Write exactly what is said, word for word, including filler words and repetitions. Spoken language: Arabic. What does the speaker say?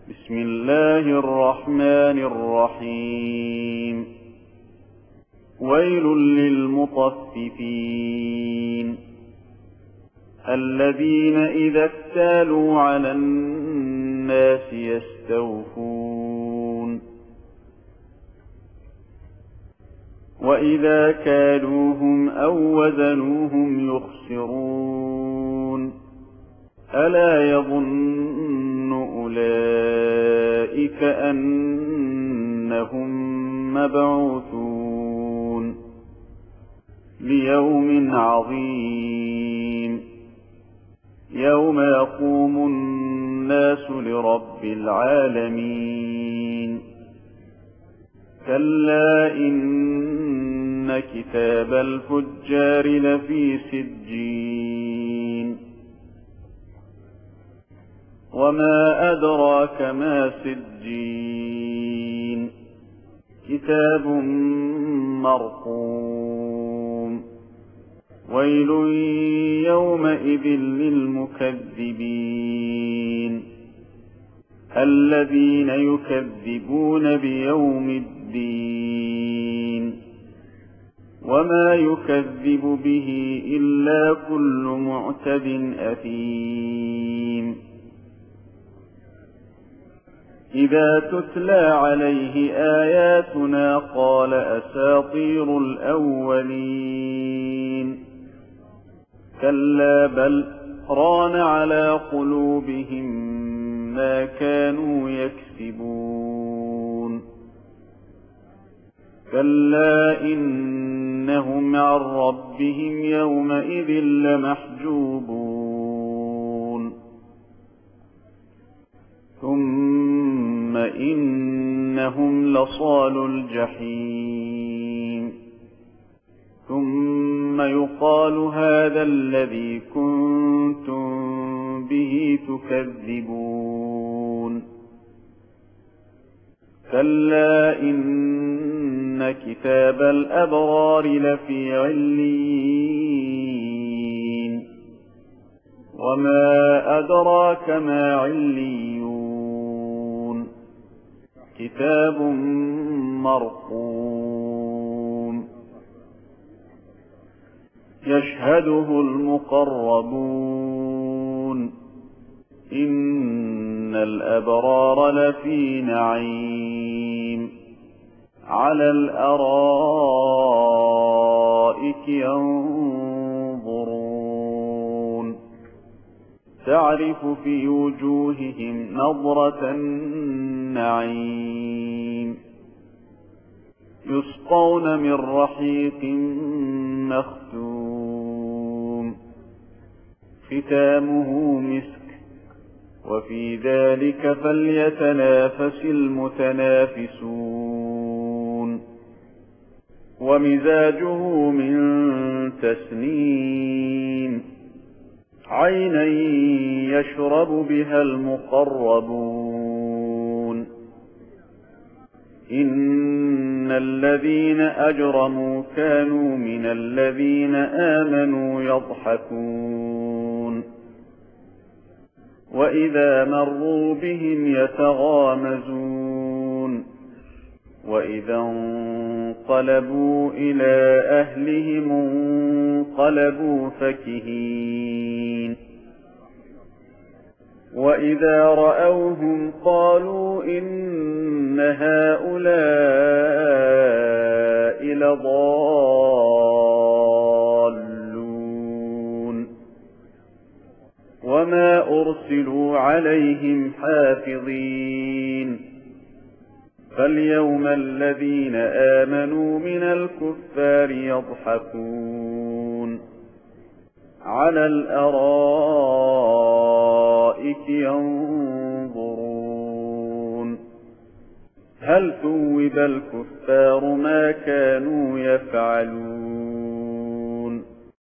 بسم الله الرحمن الرحيم. ويل للمطففين الذين إذا اكتالوا على الناس يستوفون وإذا كالوهم أو وزنوهم يخسرون ألا يظن أولئك أنهم مبعوثون ليوم عظيم يوم يقوم الناس لرب العالمين. كلا إن كتاب الفجار لفي سجين وما أدراك ما سجين كتاب مرقوم ويل يومئذ للمكذبين الذين يكذبون بيوم الدين وما يكذب به إلا كل معتد أثيم. إذا تتلى عليه آياتنا قال أساطير الأولين كلا بل ران على قلوبهم ما كانوا يكسبون. كلا إنهم عن ربهم يومئذ لمحجوبون ثم إنهم لصالو الجحيم ثم يقال هذا الذي كنتم به تكذبون. كلا إن كتاب الأبرار لفي عليين وما أدراك ما عليون كتاب مرقوم يشهده المقربون إن الأبرار لفي نعيم على الأرائك ينظرون تعرف في وجوههم نضرة النعيم يسقون من رحيق مختوم ختامه مسك وفي ذلك فليتنافس المتنافسون. ومزاجه من تسنيم عينا يشرب بها المقربون. إن الذين أجرموا كانوا من الذين آمنوا يضحكون وإذا مروا بهم يتغامزون وإذا انقلبوا إلى أهلهم انقلبوا فكهين وإذا رأوهم قالوا إن هؤلاء لضالون وما أرسلوا عليهم حافظين. فاليوم الذين آمنوا من الكفار يضحكون على الأرائك ينظرون هل ثوب الكفار ما كانوا يفعلون